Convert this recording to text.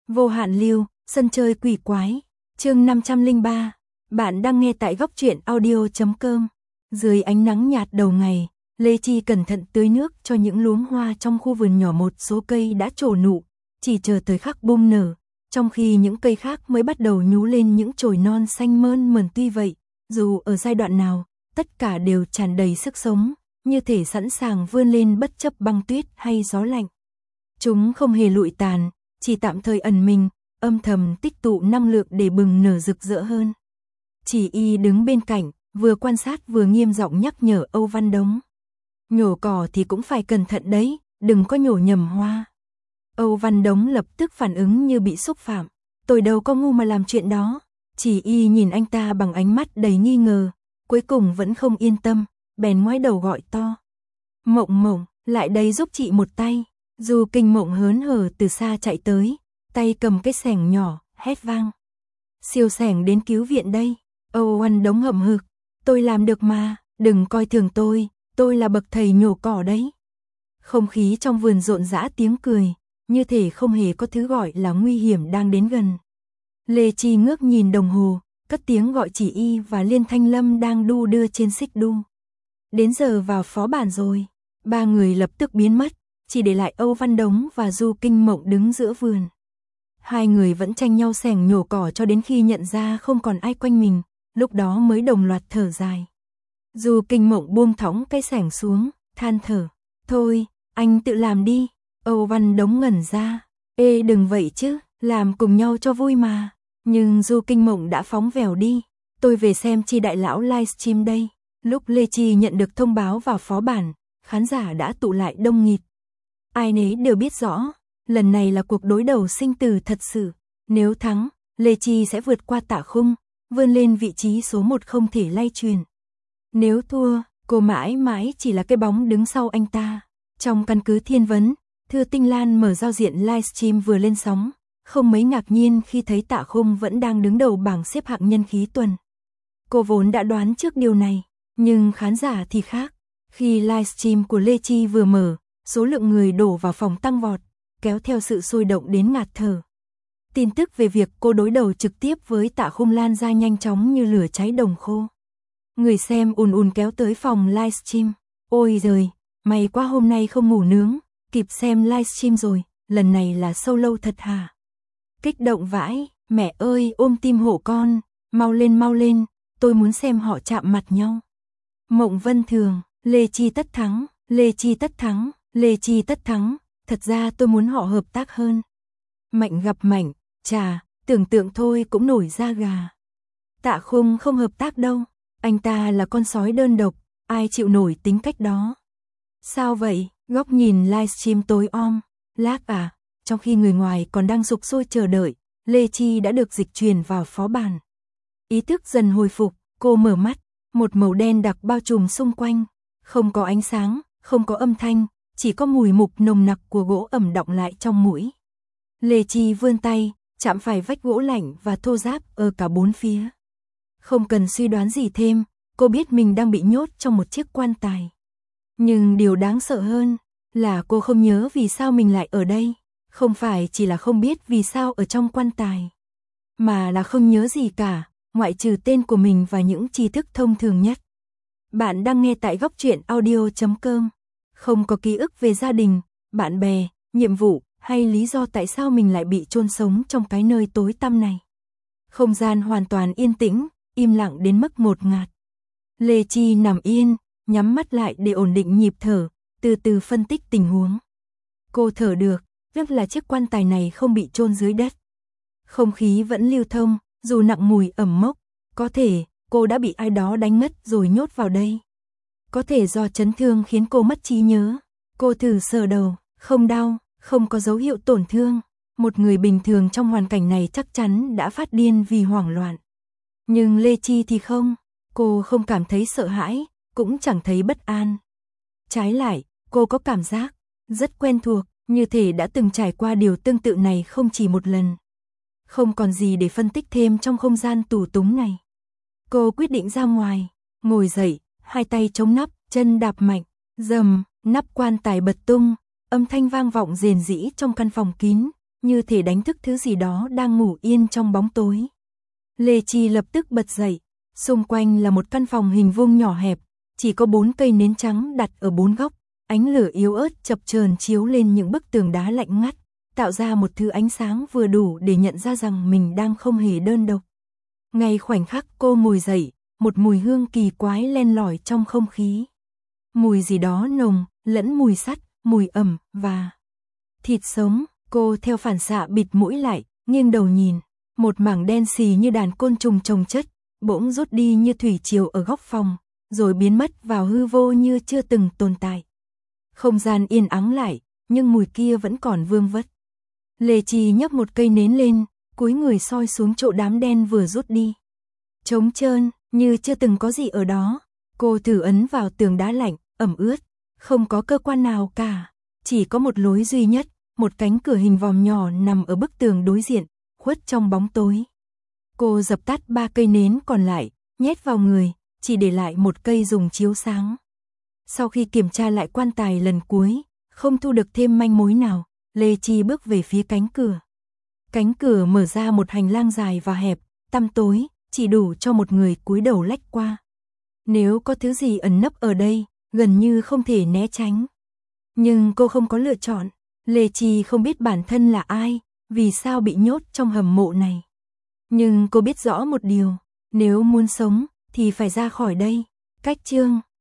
Vô hạn lưu, sân chơi quỷ quái, chương 503, bạn đang nghe tại góc truyện audio.com. Dưới ánh nắng nhạt đầu ngày, Lê Chi cẩn thận tưới nước cho những luống hoa trong khu vườn nhỏ, một số cây đã trổ nụ, chỉ chờ thời khắc bung nở, trong khi những cây khác mới bắt đầu nhú lên những chồi non xanh mơn mởn. Tuy vậy, dù ở giai đoạn nào, tất cả đều tràn đầy sức sống, như thể sẵn sàng vươn lên bất chấp băng tuyết hay gió lạnh. Chúng không hề lụi tàn, chỉ tạm thời ẩn mình, âm thầm tích tụ năng lượng để bừng nở rực rỡ hơn. Chỉ y đứng bên cạnh, vừa quan sát vừa nghiêm giọng nhắc nhở Âu Văn Đống. Nhổ cỏ thì cũng phải cẩn thận đấy, đừng có nhổ nhầm hoa. Âu Văn Đống lập tức phản ứng như bị xúc phạm. Tôi đâu có ngu mà làm chuyện đó. Chỉ y nhìn anh ta bằng ánh mắt đầy nghi ngờ, cuối cùng vẫn không yên tâm, bèn ngoái đầu gọi to. Mộng Mộng, lại đây giúp chị một tay. Du Kinh Mộng hớn hở từ xa chạy tới, tay cầm cái xẻng nhỏ, hét vang. Siêu xẻng đến cứu viện đây. Âu Văn Đống hậm hực. Tôi làm được mà, đừng coi thường tôi là bậc thầy nhổ cỏ đấy. Không khí trong vườn rộn rã tiếng cười, như thể không hề có thứ gọi là nguy hiểm đang đến gần. Lê Chi ngước nhìn đồng hồ, cất tiếng gọi Chỉ y và Liên Thanh Lâm đang đu đưa trên xích đu. Đến giờ vào phó bản rồi. Ba người lập tức biến mất, chỉ để lại Âu Văn Đống và Du Kinh Mộng đứng giữa vườn. Hai người vẫn tranh nhau xẻng nhổ cỏ cho đến khi nhận ra không còn ai quanh mình, lúc đó mới đồng loạt thở dài. Du Kinh Mộng buông thõng cái xẻng xuống, than thở. Thôi, anh tự làm đi. Âu Văn Đống ngẩn ra. Ê đừng vậy chứ, làm cùng nhau cho vui mà. Nhưng Du Kinh Mộng đã phóng vèo đi. Tôi về xem Chi đại lão livestream đây. Lúc Lê Chi nhận được thông báo vào phó bản, khán giả đã tụ lại đông nghịt. Ai nấy đều biết rõ, lần này là cuộc đối đầu sinh tử thật sự. Nếu thắng, Lê Chi sẽ vượt qua Tạ Khung, vươn lên vị trí số 1 không thể lay truyền. Nếu thua, cô mãi mãi chỉ là cái bóng đứng sau anh ta. Trong căn cứ Thiên Vấn, Thư Tinh Lan mở giao diện livestream vừa lên sóng, không mấy ngạc nhiên khi thấy Tạ Khung vẫn đang đứng đầu bảng xếp hạng nhân khí tuần. Cô vốn đã đoán trước điều này, nhưng khán giả thì khác. Khi livestream của Lê Chi vừa mở, số lượng người đổ vào phòng tăng vọt, kéo theo sự sôi động đến ngạt thở. Tin tức về việc cô đối đầu trực tiếp với Tạ Khung lan ra nhanh chóng như lửa cháy đồng khô. Người xem ùn ùn kéo tới phòng livestream. Ôi giời, may quá hôm nay không ngủ nướng, kịp xem livestream rồi, lần này là solo thật hả? Kích động vãi, mẹ ơi ôm tim hộ con, mau lên, tôi muốn xem họ chạm mặt nhau. Mộng Vân Thường, Lê Chi tất thắng, Lê Chi tất thắng, Lê Chi tất thắng, thật ra tôi muốn họ hợp tác hơn. Mạnh gặp mạnh, chà, tưởng tượng thôi cũng nổi da gà. Tạ Khung không hợp tác đâu, anh ta là con sói đơn độc, ai chịu nổi tính cách đó. Sao vậy, góc nhìn livestream tối om, lag à, trong khi người ngoài còn đang sục sôi chờ đợi, Lê Chi đã được dịch truyền vào phó bản. Ý thức dần hồi phục, cô mở mắt, một màu đen đặc bao trùm xung quanh, không có ánh sáng, không có âm thanh, chỉ có mùi mục nồng nặc của gỗ ẩm đọng lại trong mũi. Lê Chi vươn tay, chạm phải vách gỗ lạnh và thô ráp ở cả bốn phía. Không cần suy đoán gì thêm, cô biết mình đang bị nhốt trong một chiếc quan tài. Nhưng điều đáng sợ hơn là cô không nhớ vì sao mình lại ở đây. Không phải chỉ là không biết vì sao ở trong quan tài, mà là không nhớ gì cả, ngoại trừ tên của mình và những tri thức thông thường nhất. Bạn đang nghe tại góc truyện audio.com. Không có ký ức về gia đình, bạn bè, nhiệm vụ hay lý do tại sao mình lại bị chôn sống trong cái nơi tối tăm này. Không gian hoàn toàn yên tĩnh, im lặng đến mức ngột ngạt. Lê Chi nằm yên, nhắm mắt lại để ổn định nhịp thở, từ từ phân tích tình huống. Cô thở được, tức là chiếc quan tài này không bị chôn dưới đất. Không khí vẫn lưu thông, dù nặng mùi ẩm mốc, có thể cô đã bị ai đó đánh ngất rồi nhốt vào đây. Có thể do chấn thương khiến cô mất trí nhớ. Cô thử sờ đầu, không đau, không có dấu hiệu tổn thương. Một người bình thường trong hoàn cảnh này chắc chắn đã phát điên vì hoảng loạn. Nhưng Lê Chi thì không, cô không cảm thấy sợ hãi, cũng chẳng thấy bất an. Trái lại, cô có cảm giác rất quen thuộc, như thể đã từng trải qua điều tương tự này không chỉ một lần. Không còn gì để phân tích thêm trong không gian tù túng này. Cô quyết định ra ngoài, ngồi dậy, hai tay chống nắp, chân đạp mạnh, rầm, nắp quan tài bật tung, âm thanh vang vọng rền rĩ trong căn phòng kín, như thể đánh thức thứ gì đó đang ngủ yên trong bóng tối. Lê Chi lập tức bật dậy, xung quanh là một căn phòng hình vuông nhỏ hẹp, chỉ có 4 cây nến trắng đặt ở 4 góc, ánh lửa yếu ớt chập chờn chiếu lên những bức tường đá lạnh ngắt, tạo ra một thứ ánh sáng vừa đủ để nhận ra rằng mình đang không hề đơn độc. Ngay khoảnh khắc cô ngồi dậy, một mùi hương kỳ quái len lỏi trong không khí. Mùi gì đó nồng, lẫn mùi sắt, mùi ẩm và thịt sống. Cô theo phản xạ bịt mũi lại, nghiêng đầu nhìn. Một mảng đen xì như đàn côn trùng chồng chất, bỗng rút đi như thủy triều ở góc phòng, rồi biến mất vào hư vô như chưa từng tồn tại. Không gian yên ắng lại, nhưng mùi kia vẫn còn vương vất. Lê Chi nhấc một cây nến lên, cúi người soi xuống chỗ đám đen vừa rút đi. Trống trơn, như chưa từng có gì ở đó. Cô thử ấn vào tường đá lạnh, ẩm ướt, không có cơ quan nào cả, chỉ có một lối duy nhất, một cánh cửa hình vòm nhỏ nằm ở bức tường đối diện, khuất trong bóng tối. Cô dập tắt 3 cây nến còn lại, nhét vào người, chỉ để lại một cây dùng chiếu sáng. Sau khi kiểm tra lại quan tài lần cuối, không thu được thêm manh mối nào, Lê Chi bước về phía cánh cửa. Cánh cửa mở ra một hành lang dài và hẹp, tăm tối, chỉ đủ cho một người cúi đầu lách qua. Nếu có thứ gì ẩn nấp ở đây, gần như không thể né tránh. Nhưng cô không có lựa chọn. Lê Chi không biết bản thân là ai, vì sao bị nhốt trong hầm mộ này. Nhưng cô biết rõ một điều, nếu muốn sống thì phải ra khỏi đây. Cách chương